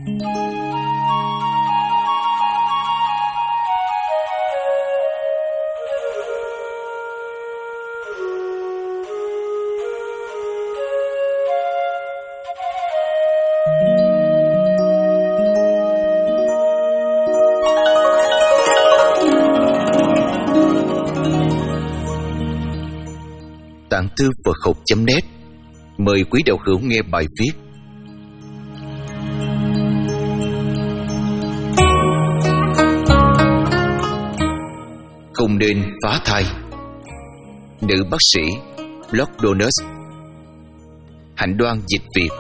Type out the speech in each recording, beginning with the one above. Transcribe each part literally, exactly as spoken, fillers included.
Tạng thư Phật học chấm net mời quý đạo hữu nghe bài viết Không nên phá thai. Nữ bác sĩ Block Donors. Hạnh Đoan dịch Việt.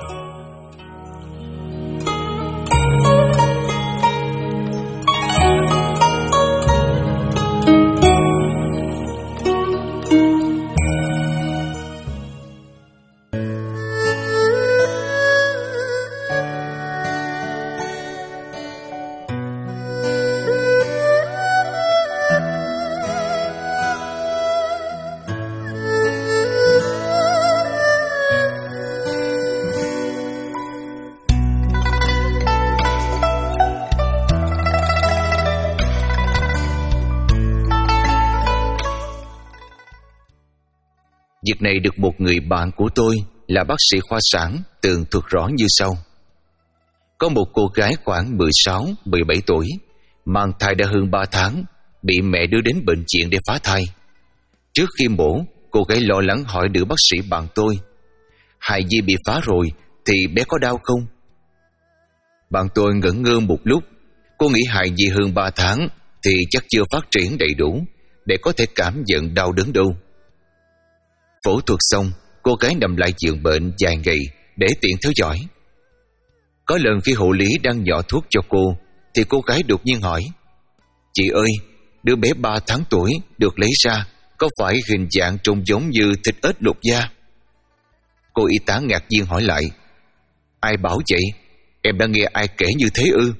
Việc này được một người bạn của tôi là bác sĩ khoa sản tường thuật rõ như sau. Có một cô gái khoảng mười sáu mười bảy tuổi, mang thai đã hơn ba tháng, bị mẹ đưa đến bệnh viện để phá thai. Trước khi mổ, cô gái lo lắng hỏi nữ bác sĩ bạn tôi: hài nhi bị phá rồi thì bé có đau không? Bạn tôi ngẩn ngơ một lúc. Cô nghĩ hài nhi hơn ba tháng thì chắc chưa phát triển đầy đủ để có thể cảm nhận đau đớn đâu. Phẫu thuật xong, cô gái nằm lại giường bệnh vài ngày để tiện theo dõi. Có lần khi hộ lý đang nhỏ thuốc cho cô thì cô gái đột nhiên hỏi: chị ơi, đứa bé ba tháng tuổi được lấy ra có phải hình dạng trông giống như thịt ếch luộc da? Cô y tá ngạc nhiên hỏi lại: ai bảo vậy? Em đã nghe ai kể như thế ư?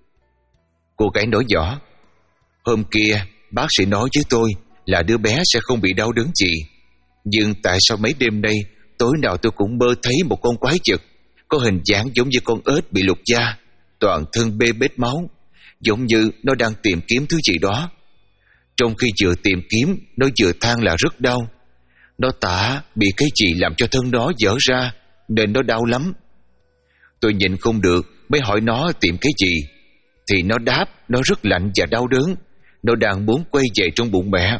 Cô gái nói nhỏ: hôm kia bác sĩ nói với tôi là đứa bé sẽ không bị đau đớn gì. Nhưng tại sao mấy đêm nay tối nào tôi cũng mơ thấy một con quái vật có hình dáng giống như con ếch bị lục da, toàn thân bê bết máu, giống như nó đang tìm kiếm thứ gì đó. Trong khi vừa tìm kiếm, nó vừa than là rất đau. Nó tả bị cái gì làm cho thân nó dở ra nên nó đau lắm. Tôi nhìn không được mới hỏi nó tìm cái gì, thì nó đáp nó rất lạnh và đau đớn. Nó đang muốn quay về trong bụng mẹ.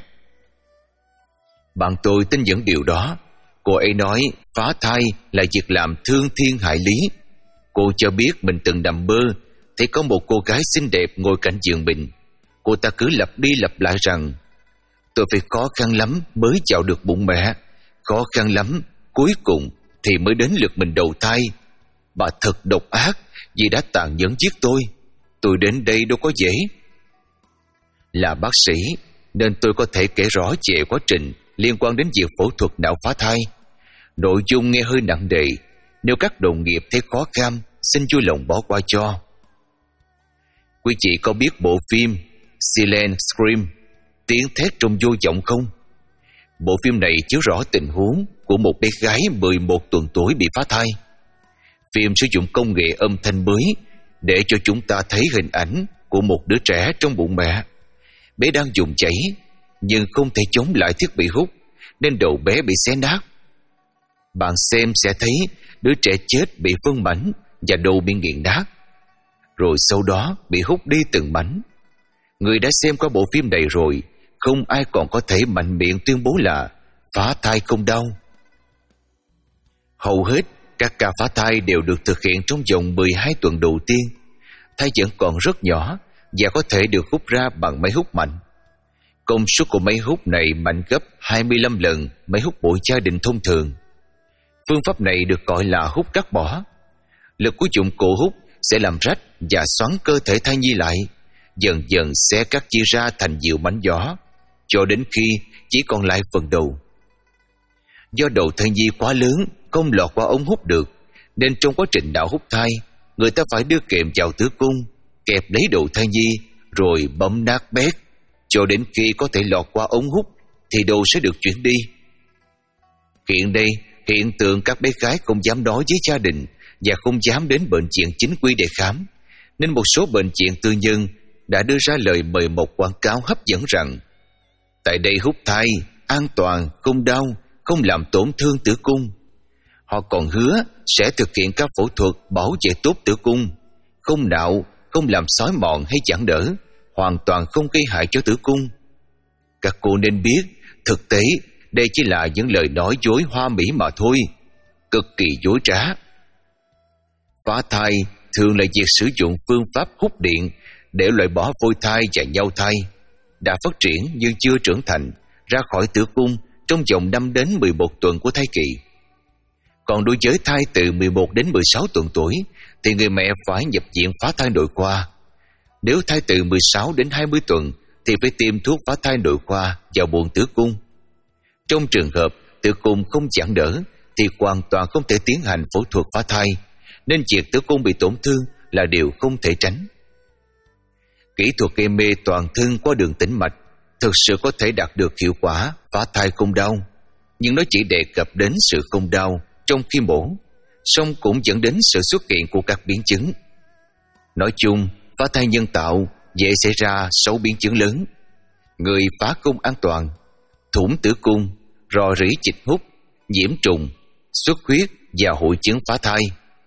Bạn tôi tin những điều đó. Cô ấy nói phá thai là việc làm thương thiên hại lý. Cô cho biết mình từng nằm mơ thấy có một cô gái xinh đẹp ngồi cạnh giường mình. Cô ta cứ lặp đi lặp lại rằng: tôi phải khó khăn lắm mới vào được bụng mẹ, khó khăn lắm cuối cùng thì mới đến lượt mình đầu thai. Bà thật độc ác vì đã tàn nhẫn giết tôi. Tôi đến đây đâu có dễ. Là bác sĩ nên tôi có thể kể rõ về quá trình liên quan đến việc phẫu thuật não phá thai. Nội dung nghe hơi nặng nề, nếu các đồng nghiệp thấy khó khăn xin vui lòng bỏ qua cho. Quý chị có biết bộ phim Silent Scream, tiếng thét trong vô vọng không? Bộ phim này chiếu rõ tình huống của một bé gái mười một tuần tuổi bị phá thai. Phim sử dụng công nghệ âm thanh mới để cho chúng ta thấy hình ảnh của một đứa trẻ trong bụng mẹ. Bé đang dùng chảy nhưng không thể chống lại thiết bị hút nên đầu bé bị xé nát. Bạn xem sẽ thấy đứa trẻ chết bị phân mảnh và đầu bị nghiền nát, rồi sau đó bị hút đi từng mảnh. Người đã xem qua bộ phim này rồi, không ai còn có thể mạnh miệng tuyên bố là phá thai không đau. Hầu hết các ca phá thai đều được thực hiện trong vòng mười hai tuần đầu tiên. Thai vẫn còn rất nhỏ và có thể được hút ra bằng máy hút mạnh. Công suất của máy hút này mạnh gấp hai mươi lăm lần máy hút bụi gia đình thông thường. Phương pháp này được gọi là hút cắt bỏ. Lực của dụng cụ hút sẽ làm rách và xoắn cơ thể thai nhi lại, dần dần xé cắt chia ra thành nhiều mảnh nhỏ, cho đến khi chỉ còn lại phần đầu. Do đầu thai nhi quá lớn, không lọt qua ống hút được, nên trong quá trình não hút thai, người ta phải đưa kềm vào tử cung, kẹp lấy đầu thai nhi, rồi bấm nát bét, cho đến khi có thể lọt qua ống hút thì đồ sẽ được chuyển đi. Hiện đây, hiện tượng các bé gái không dám nói với gia đình và không dám đến bệnh viện chính quy để khám, nên một số bệnh viện tư nhân đã đưa ra lời mời mọc quảng cáo hấp dẫn rằng tại đây hút thai an toàn, không đau, không làm tổn thương tử cung. Họ còn hứa sẽ thực hiện các phẫu thuật bảo vệ tốt tử cung, không nạo, không làm xói mòn hay giãn đỡ, hoàn toàn không gây hại cho tử cung. Các cô nên biết, thực tế đây chỉ là những lời nói dối hoa mỹ mà thôi, cực kỳ dối trá. Phá thai thường là việc sử dụng phương pháp hút điện để loại bỏ phôi thai và nhau thai đã phát triển nhưng chưa trưởng thành ra khỏi tử cung trong vòng năm đến mười một tuần của thai kỳ. Còn đối với thai từ mười một đến mười sáu tuần tuổi thì người mẹ phải nhập viện phá thai nội khoa. Nếu thai từ mười sáu đến hai mươi tuần thì phải tiêm thuốc phá thai nội khoa vào buồng tử cung. Trong trường hợp tử cung không giãn đỡ thì hoàn toàn không thể tiến hành phẫu thuật phá thai, nên việc tử cung bị tổn thương là điều không thể tránh. Kỹ thuật gây mê toàn thân qua đường tĩnh mạch thực sự có thể đạt được hiệu quả phá thai không đau, nhưng nó chỉ đề cập đến sự không đau trong khi mổ, song cũng dẫn đến sự xuất hiện của các biến chứng. Nói chung, phá thai nhân tạo dễ xảy ra sáu biến chứng lớn: người phá cung an toàn, thủng tử cung, rò rỉ dịch hút, nhiễm trùng, xuất huyết và hội chứng phá thai.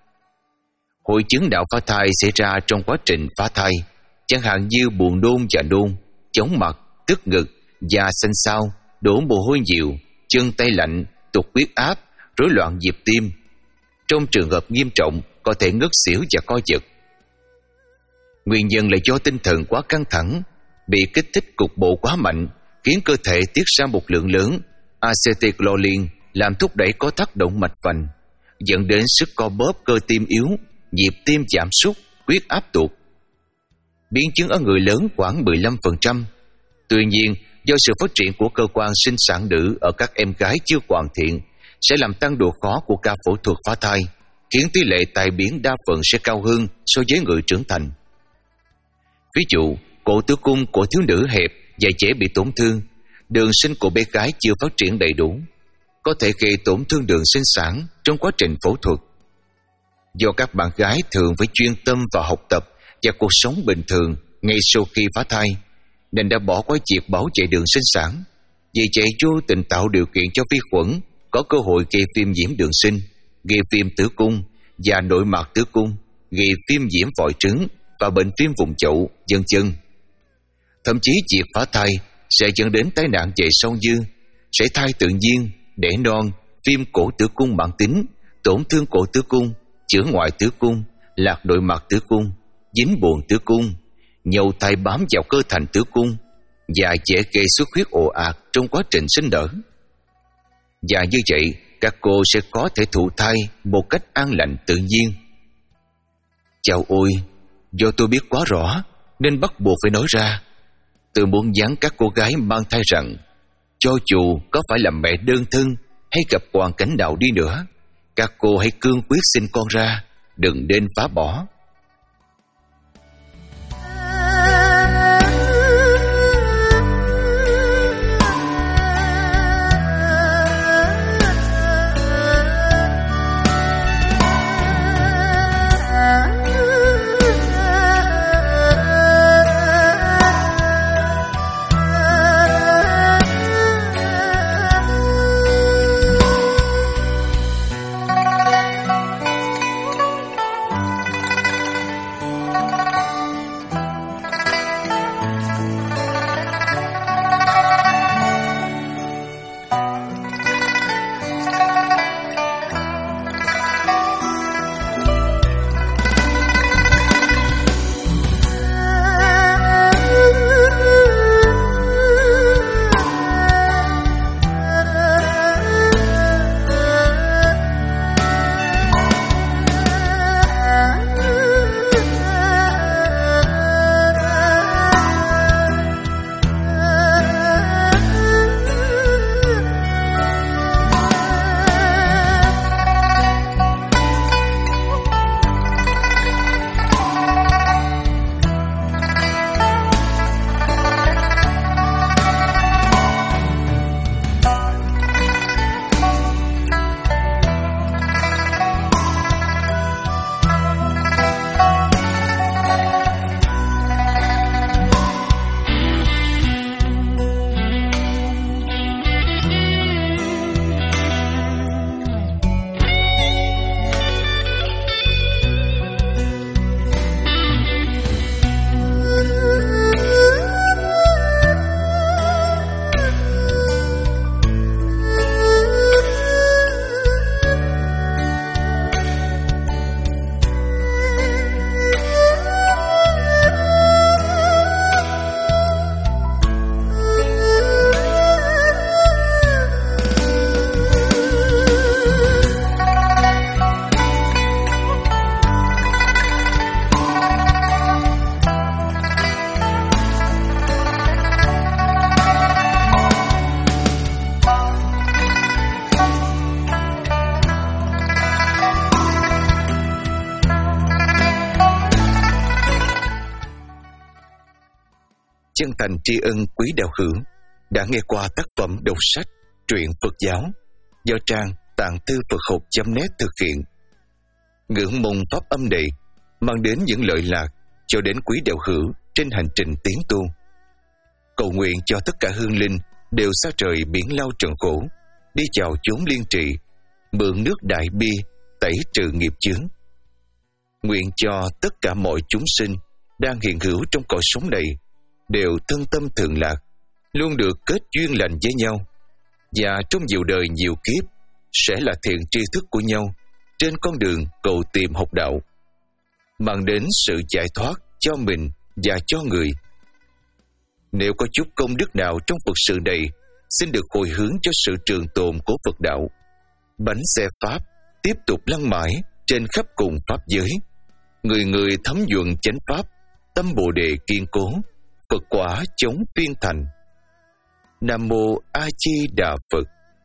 Hội chứng đạo phá thai xảy ra trong quá trình phá thai, chẳng hạn như buồn nôn và nôn, chóng mặt, tức ngực, da xanh xao, đổ mồ hôi nhiều, chân tay lạnh, tụt huyết áp, rối loạn nhịp tim. Trong trường hợp nghiêm trọng có thể ngất xỉu và co giật. Nguyên nhân là do tinh thần quá căng thẳng, bị kích thích cục bộ quá mạnh, khiến cơ thể tiết ra một lượng lớn acetylcholine làm thúc đẩy có tác động mạch vành, dẫn đến sức co bóp cơ tim yếu, nhịp tim giảm sút, huyết áp tụt. Biến chứng ở người lớn khoảng mười lăm phần trăm. Tuy nhiên, do sự phát triển của cơ quan sinh sản nữ ở các em gái chưa hoàn thiện sẽ làm tăng độ khó của ca phẫu thuật phá thai, khiến tỷ lệ tai biến đa phần sẽ cao hơn so với người trưởng thành. Ví dụ, cổ tử cung của thiếu nữ hẹp và dễ bị tổn thương, đường sinh của bé gái chưa phát triển đầy đủ, có thể gây tổn thương đường sinh sản trong quá trình phẫu thuật. Do các bạn gái thường phải chuyên tâm vào học tập và cuộc sống bình thường ngay sau khi phá thai, nên đã bỏ qua việc bảo vệ đường sinh sản, vì vậy vô tình tạo điều kiện cho vi khuẩn có cơ hội gây viêm nhiễm đường sinh, gây viêm tử cung và nội mạc tử cung, gây viêm nhiễm vòi trứng và bệnh viêm vùng chậu, vân vân. Thậm chí việc phá thai sẽ dẫn đến tai nạn về sau như sảy thai tự nhiên, đẻ non, viêm cổ tử cung mãn tính, tổn thương cổ tử cung, chữa ngoại tử cung, lạc nội mạc tử cung, dính buồng tử cung, nhầu thai bám vào cơ thành tử cung và dễ gây xuất huyết ồ ạt trong quá trình sinh nở. Và như vậy, các cô sẽ có thể thụ thai một cách an lành tự nhiên. Chao ôi, do tôi biết quá rõ nên bắt buộc phải nói ra. Tôi muốn nhắn các cô gái mang thai rằng, cho dù có phải là mẹ đơn thân hay gặp hoàn cảnh nào đi nữa, các cô hãy cương quyết sinh con ra, đừng nên phá bỏ. chân thành tri ân quý đạo hữu đã nghe qua tác phẩm đọc sách truyện Phật giáo do trang tạng thư Phật học chấm net thực hiện. Ngưỡng mong pháp âm này mang đến những lợi lạc cho đến quý đạo hữu trên hành trình tiến tu. Cầu nguyện cho tất cả hương linh đều xa trời biển lao trần khổ, đi vào chốn liên trị, mượn nước đại bi tẩy trừ nghiệp chướng. Nguyện cho tất cả mọi chúng sinh đang hiện hữu trong cõi sống này đều thân tâm thượng lạc, luôn được kết duyên lành với nhau, và trong nhiều đời nhiều kiếp sẽ là thiện tri thức của nhau trên con đường cầu tìm học đạo, mang đến sự giải thoát cho mình và cho người. Nếu có chút công đức nào trong Phật sự này, xin được hồi hướng cho sự trường tồn của Phật đạo. Bánh xe Pháp tiếp tục lăn mãi trên khắp cùng Pháp giới. Người người thấm nhuận chánh Pháp, tâm Bồ Đề kiên cố, Phật quả chống phiên thành. Nam Mô A Di Đà Phật.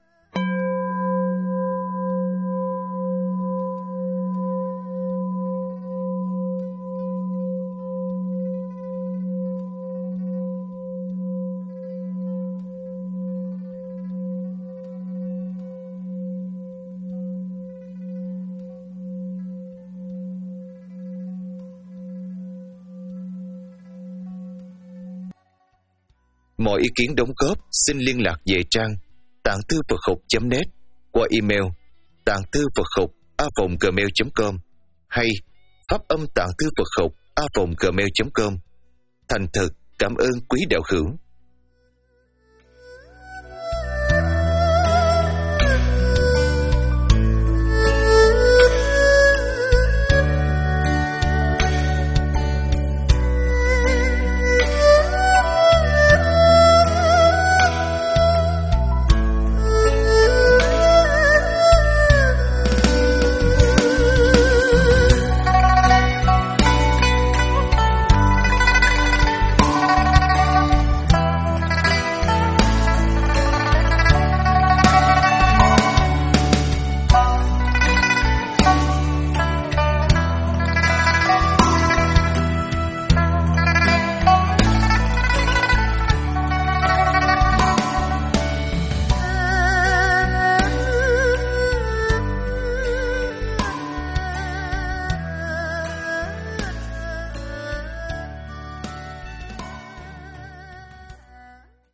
Mọi ý kiến đóng góp xin liên lạc về trang tạng thư Phật học chấm net qua email tạng thư Phật học a vòng gmail chấm com hay pháp âm tạng thư Phật học a vòng gmail chấm com. Thành thật cảm ơn quý đạo hữu.